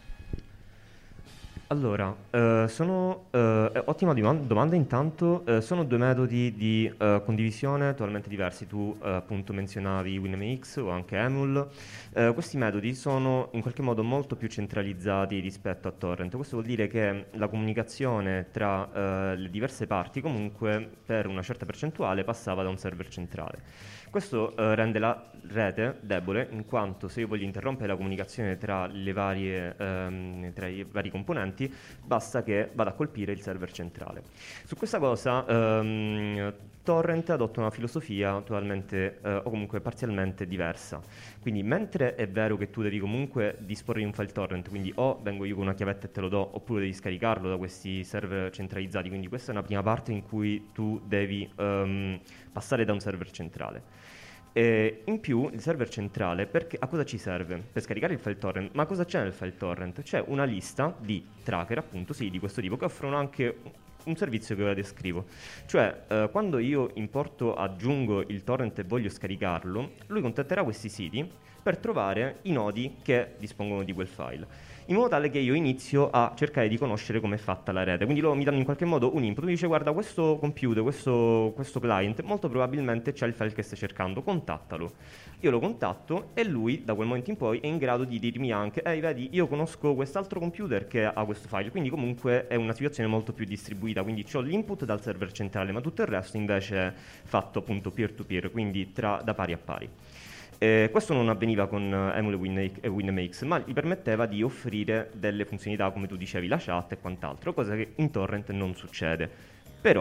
Speaker 2: Allora, ottima domanda intanto. Sono due metodi di condivisione totalmente diversi. Tu appunto menzionavi WinMX o anche Emul. Questi metodi sono in qualche modo molto più centralizzati rispetto a torrent. Questo vuol dire che la comunicazione tra le diverse parti comunque per una certa percentuale passava da un server centrale. Questo rende la rete debole, in quanto se io voglio interrompere la comunicazione tra i vari componenti, basta che vada a colpire il server centrale. Su questa cosa Torrent adotta una filosofia totalmente o comunque parzialmente diversa. Quindi mentre è vero che tu devi comunque disporre di un file torrent, quindi o vengo io con una chiavetta e te lo do, oppure devi scaricarlo da questi server centralizzati, quindi questa è una prima parte in cui tu devi passare da un server centrale. In più il server centrale a cosa ci serve? Per scaricare il file torrent. Ma cosa c'è nel file torrent? C'è una lista di tracker, appunto, sì, di questo tipo, che offrono anche un servizio che ora descrivo. Cioè quando io aggiungo il torrent e voglio scaricarlo, lui contatterà questi siti per trovare i nodi che dispongono di quel file, in modo tale che io inizio a cercare di conoscere come è fatta la rete. Quindi loro mi danno in qualche modo un input, mi dice guarda, questo computer, questo client molto probabilmente c'è il file che stai cercando, contattalo. Io lo contatto e lui da quel momento in poi è in grado di dirmi anche vedi, io conosco quest'altro computer che ha questo file, quindi comunque è una situazione molto più distribuita, quindi ho l'input dal server centrale, ma tutto il resto invece è fatto appunto peer to peer, quindi da pari a pari. Questo non avveniva con Emul e WinMX, ma gli permetteva di offrire delle funzionalità, come tu dicevi, la chat e quant'altro, cosa che in torrent non succede. Però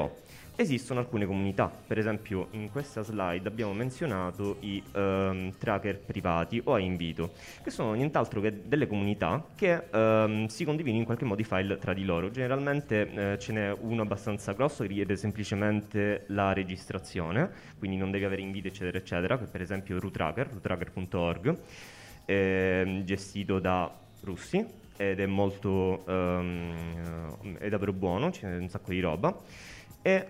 Speaker 2: Esistono alcune comunità, per esempio in questa slide abbiamo menzionato i tracker privati o a invito, che sono nient'altro che delle comunità che si condividono in qualche modo i file tra di loro. Generalmente ce n'è uno abbastanza grosso che richiede semplicemente la registrazione, quindi non devi avere inviti eccetera eccetera, che per esempio rootracker.org, gestito da russi ed è molto è davvero buono, c'è un sacco di roba. E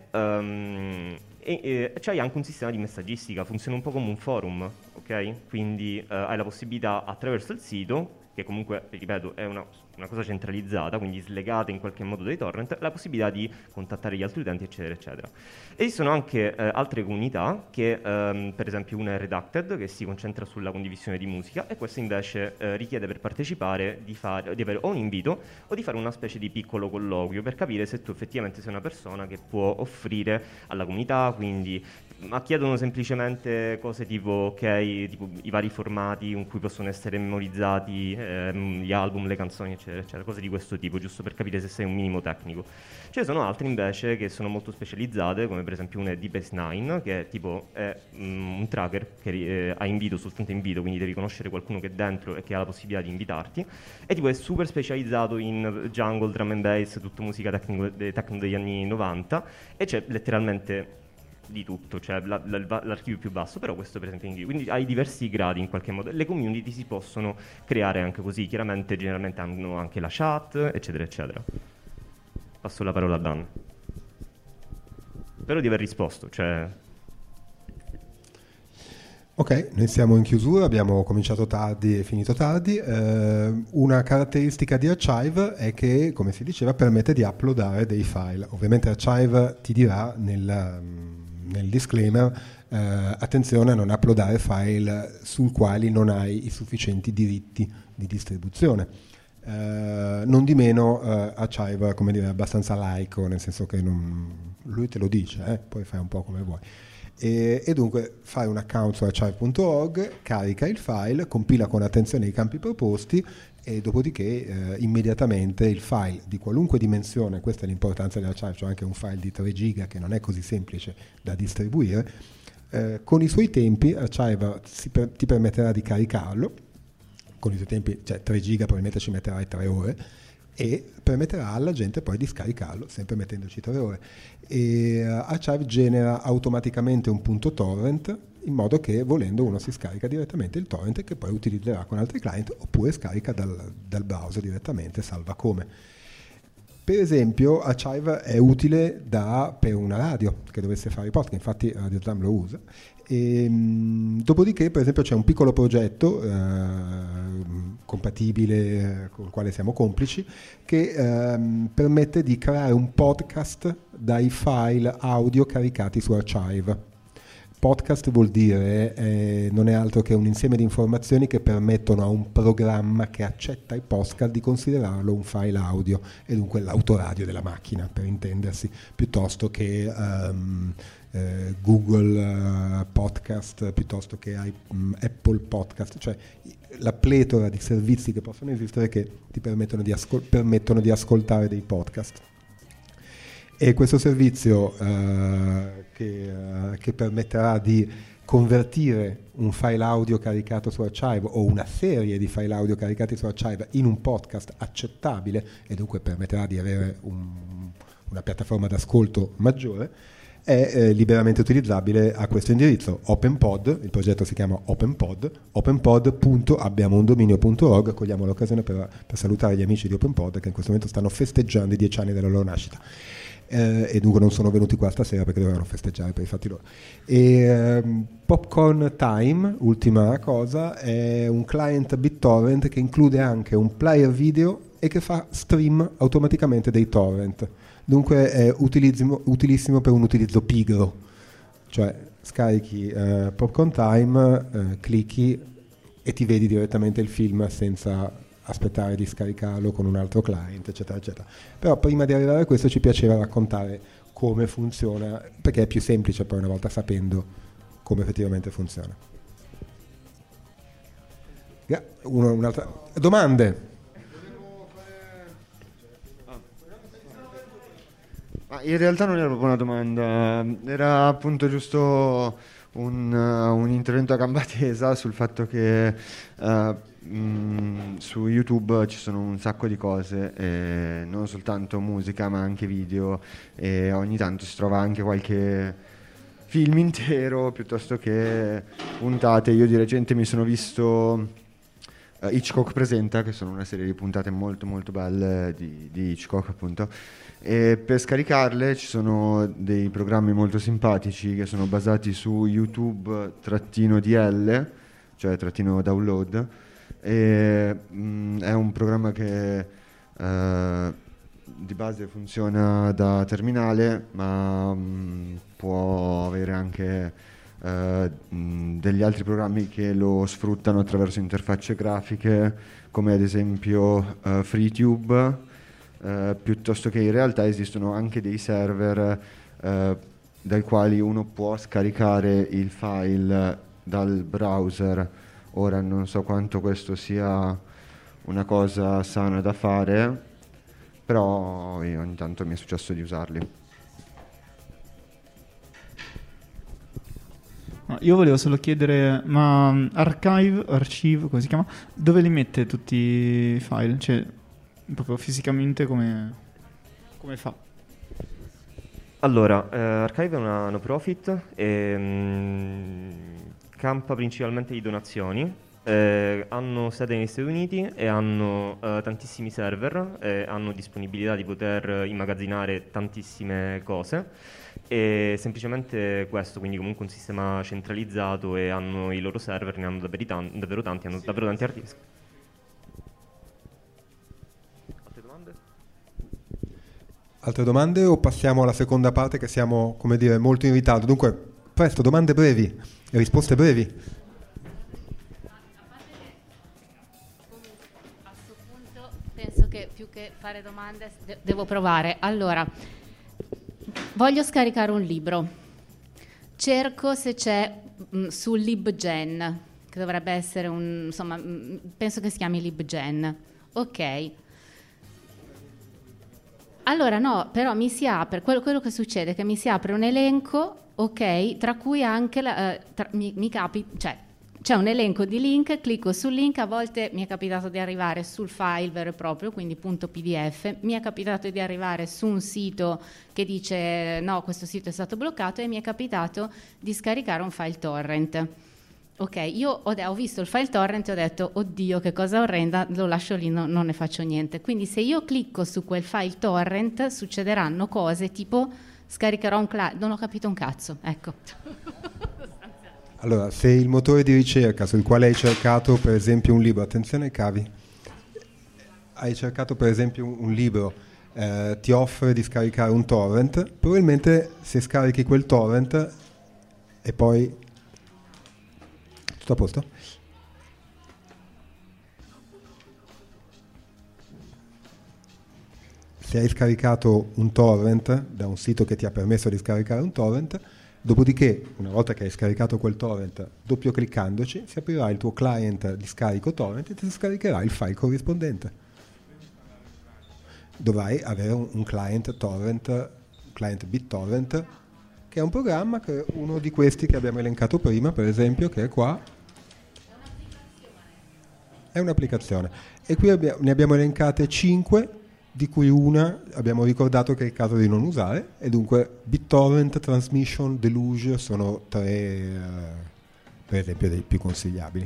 Speaker 2: c'hai anche un sistema di messaggistica, funziona un po' come un forum, ok? Quindi hai la possibilità attraverso il sito, che comunque, ripeto, è una cosa centralizzata, quindi slegata in qualche modo dai torrent, la possibilità di contattare gli altri utenti, eccetera, eccetera. Esistono anche altre comunità, che per esempio una è Redacted, che si concentra sulla condivisione di musica, e questa invece richiede per partecipare di avere o un invito o di fare una specie di piccolo colloquio per capire se tu effettivamente sei una persona che può offrire alla comunità, quindi ma chiedono semplicemente cose tipo tipo i vari formati in cui possono essere memorizzati gli album, le canzoni, eccetera, eccetera, cose di questo tipo, giusto per capire se sei un minimo tecnico. Ce ne sono altre invece che sono molto specializzate, come per esempio una è DeepS9, che è un tracker che ha invito, soltanto invito, quindi devi conoscere qualcuno che è dentro e che ha la possibilità di invitarti, e tipo è super specializzato in jungle, drum and bass, tutta musica techno degli anni 90, e c'è letteralmente di tutto, cioè l'archivio più basso, però questo per esempio è in quindi hai diversi gradi in qualche modo. Le community si possono creare anche così, chiaramente generalmente hanno anche la chat, eccetera eccetera. Passo la parola a Dan. Spero di aver risposto, cioè...
Speaker 1: Ok, noi siamo in chiusura, abbiamo cominciato tardi e finito tardi. Una caratteristica di Archive è che, come si diceva, permette di uploadare dei file. Ovviamente Archive ti dirà nel disclaimer attenzione a non uploadare file sul quali non hai i sufficienti diritti di distribuzione. Non di meno Archive, come dire, è abbastanza laico, nel senso che lui te lo dice, poi fai un po' come vuoi. E dunque fai un account su archive.org, carica il file, compila con attenzione i campi proposti e dopodiché immediatamente il file di qualunque dimensione, questa è l'importanza di Archive, cioè anche un file di 3 giga che non è così semplice da distribuire, con i suoi tempi Archive ti permetterà di caricarlo, con i suoi tempi, cioè 3 giga probabilmente ci metterai 3 ore, e permetterà alla gente poi di scaricarlo, sempre mettendoci 3 ore. E Archive genera automaticamente un punto torrent, in modo che volendo uno si scarica direttamente il torrent che poi utilizzerà con altri client, oppure scarica dal browser direttamente, salva come. Per esempio Archive è utile per una radio che dovesse fare i podcast, infatti Radio Slam lo usa. Dopodiché per esempio c'è un piccolo progetto compatibile con il quale siamo complici, che permette di creare un podcast dai file audio caricati su Archive. Podcast vuol dire non è altro che un insieme di informazioni che permettono a un programma che accetta i podcast di considerarlo un file audio, e dunque l'autoradio della macchina, per intendersi, piuttosto che Google Podcast, piuttosto che Apple Podcast, cioè la pletora di servizi che possono esistere che ti permettono di ascoltare dei podcast. E questo servizio che permetterà di convertire un file audio caricato su Archive o una serie di file audio caricati su Archive in un podcast accettabile, e dunque permetterà di avere una piattaforma d'ascolto maggiore, è liberamente utilizzabile a questo indirizzo OpenPod. Il progetto si chiama OpenPod, openpod.abbiamoundominio.org. Cogliamo l'occasione per salutare gli amici di OpenPod che in questo momento stanno festeggiando i 10 anni della loro nascita. E dunque non sono venuti qua stasera perché dovevano festeggiare per i fatti loro. Popcorn Time, ultima cosa, è un client BitTorrent che include anche un player video e che fa stream automaticamente dei torrent. Dunque è utilissimo per un utilizzo pigro, cioè scarichi Popcorn Time, clicchi e ti vedi direttamente il film senza aspettare di scaricarlo con un altro client, eccetera eccetera. Però prima di arrivare a questo ci piaceva raccontare come funziona, perché è più semplice poi una volta sapendo come effettivamente funziona. Un'altra domande?
Speaker 9: Ma in realtà non era proprio una domanda, era appunto giusto un intervento a gamba tesa sul fatto che su YouTube ci sono un sacco di cose, non soltanto musica ma anche video, e ogni tanto si trova anche qualche film intero piuttosto che puntate. Io di recente mi sono visto Hitchcock Presenta, che sono una serie di puntate molto molto belle di Hitchcock appunto, e per scaricarle ci sono dei programmi molto simpatici che sono basati su YouTube-DL, cioè trattino download, e è un programma che di base funziona da terminale, ma può avere anche degli altri programmi che lo sfruttano attraverso interfacce grafiche, come ad esempio FreeTube, piuttosto che in realtà esistono anche dei server dai quali uno può scaricare il file dal browser. Ora non so quanto questo sia una cosa sana da fare, però ogni tanto mi è successo di usarli.
Speaker 4: Io volevo solo chiedere, ma Archive, come si chiama? Dove li mette tutti i file? Cioè, proprio fisicamente come fa?
Speaker 2: Allora, Archive è una no profit e campa principalmente di donazioni. Hanno sede negli Stati Uniti e hanno tantissimi server, hanno disponibilità di poter immagazzinare tantissime cose, e semplicemente questo, quindi comunque un sistema centralizzato, e hanno i loro server, ne hanno davvero tanti, hanno davvero tanti artisti. Altre domande?
Speaker 1: Altre domande o passiamo alla seconda parte, che siamo, come dire, molto in ritardo? Dunque, presto, domande brevi, risposte brevi.
Speaker 6: Penso che più che fare domande devo provare. Allora, voglio scaricare un libro. Cerco se c'è su LibGen, che dovrebbe essere insomma, penso che si chiami LibGen. Ok. Allora no, però mi si apre, quello che succede è che mi si apre un elenco, ok, tra cui anche c'è un elenco di link, clicco sul link, a volte mi è capitato di arrivare sul file vero e proprio, quindi .pdf, mi è capitato di arrivare su un sito che dice no, questo sito è stato bloccato, e mi è capitato di scaricare un file torrent. Ok, io ho visto il file torrent e ho detto oddio che cosa orrenda, lo lascio lì, non ne faccio niente. Quindi se io clicco su quel file torrent succederanno cose tipo scaricherò un client, non ho capito un cazzo, ecco.
Speaker 1: Allora, se il motore di ricerca sul quale hai cercato per esempio un libro, attenzione ai cavi, hai cercato per esempio un libro, ti offre di scaricare un torrent, probabilmente se scarichi quel torrent e poi... Tutto a posto? Se hai scaricato un torrent da un sito che ti ha permesso di scaricare un torrent, dopodiché, una volta che hai scaricato quel torrent, doppio cliccandoci, si aprirà il tuo client di scarico torrent e ti scaricherà il file corrispondente. Dovrai avere un client torrent, un client BitTorrent, che è un programma che è uno di questi che abbiamo elencato prima, per esempio, che è qua. È un'applicazione. E qui ne abbiamo elencate 5, di cui una abbiamo ricordato che è il caso di non usare, e dunque BitTorrent, Transmission, Deluge sono 3 per esempio dei più consigliabili.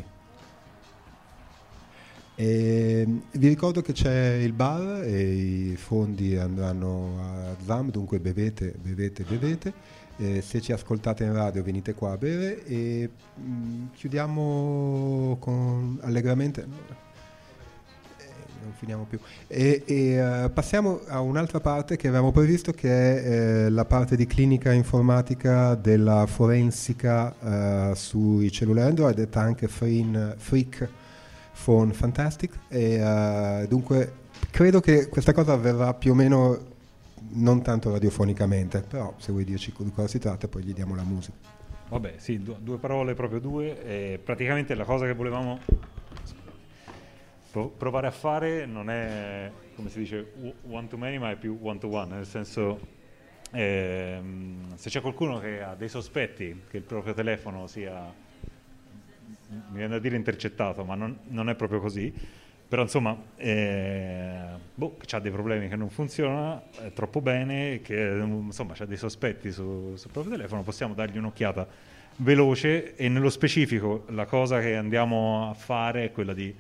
Speaker 1: E vi ricordo che c'è il bar e i fondi andranno a ZAM, dunque bevete. Se ci ascoltate in radio venite qua a bere, e chiudiamo allegramente. Non finiamo più e passiamo a un'altra parte che avevamo previsto, che è la parte di clinica informatica della forensica sui cellulari Android, detta anche Freak Phone Fantastic, e dunque credo che questa cosa avverrà più o meno non tanto radiofonicamente, però se vuoi dirci di cosa si tratta poi gli diamo la musica.
Speaker 10: Vabbè, sì, due parole, proprio due. Praticamente la cosa che volevamo provare a fare non è, come si dice, one to many, ma è più one to one, nel senso se c'è qualcuno che ha dei sospetti che il proprio telefono sia, mi viene da dire intercettato, ma non è proprio così, però insomma c'ha dei problemi che non funziona troppo bene, che insomma c'ha dei sospetti sul proprio telefono, possiamo dargli un'occhiata veloce, e nello specifico la cosa che andiamo a fare è quella di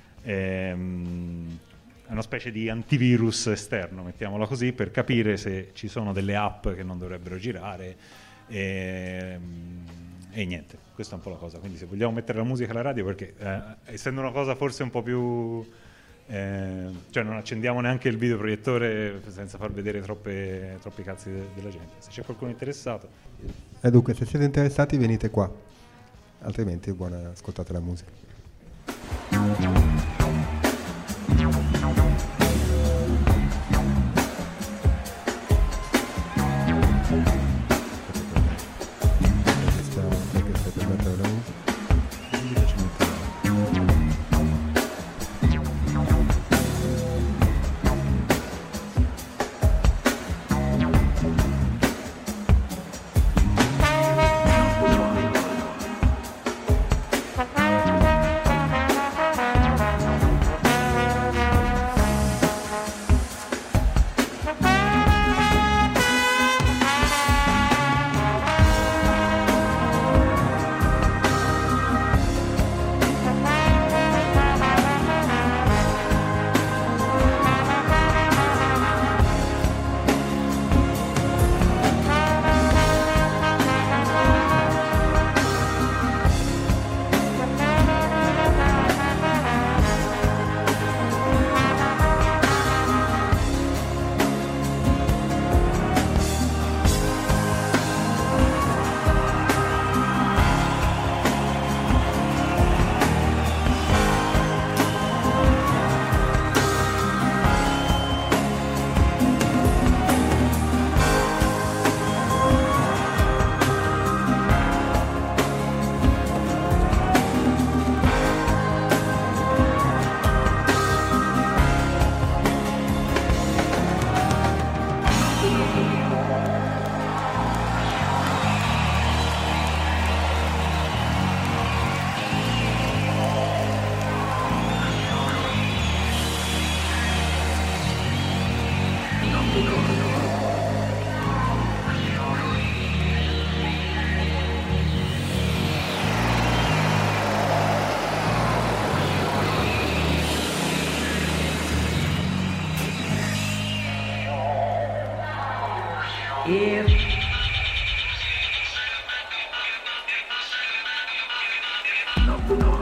Speaker 10: una specie di antivirus esterno, mettiamola così, per capire se ci sono delle app che non dovrebbero girare, e niente, questa è un po' la cosa. Quindi se vogliamo mettere la musica alla radio, perché essendo una cosa forse un po' più cioè non accendiamo neanche il videoproiettore senza far vedere troppi cazzi della gente. Se c'è qualcuno interessato,
Speaker 1: e dunque se siete interessati venite qua, altrimenti buona, ascoltate la musica.
Speaker 11: No.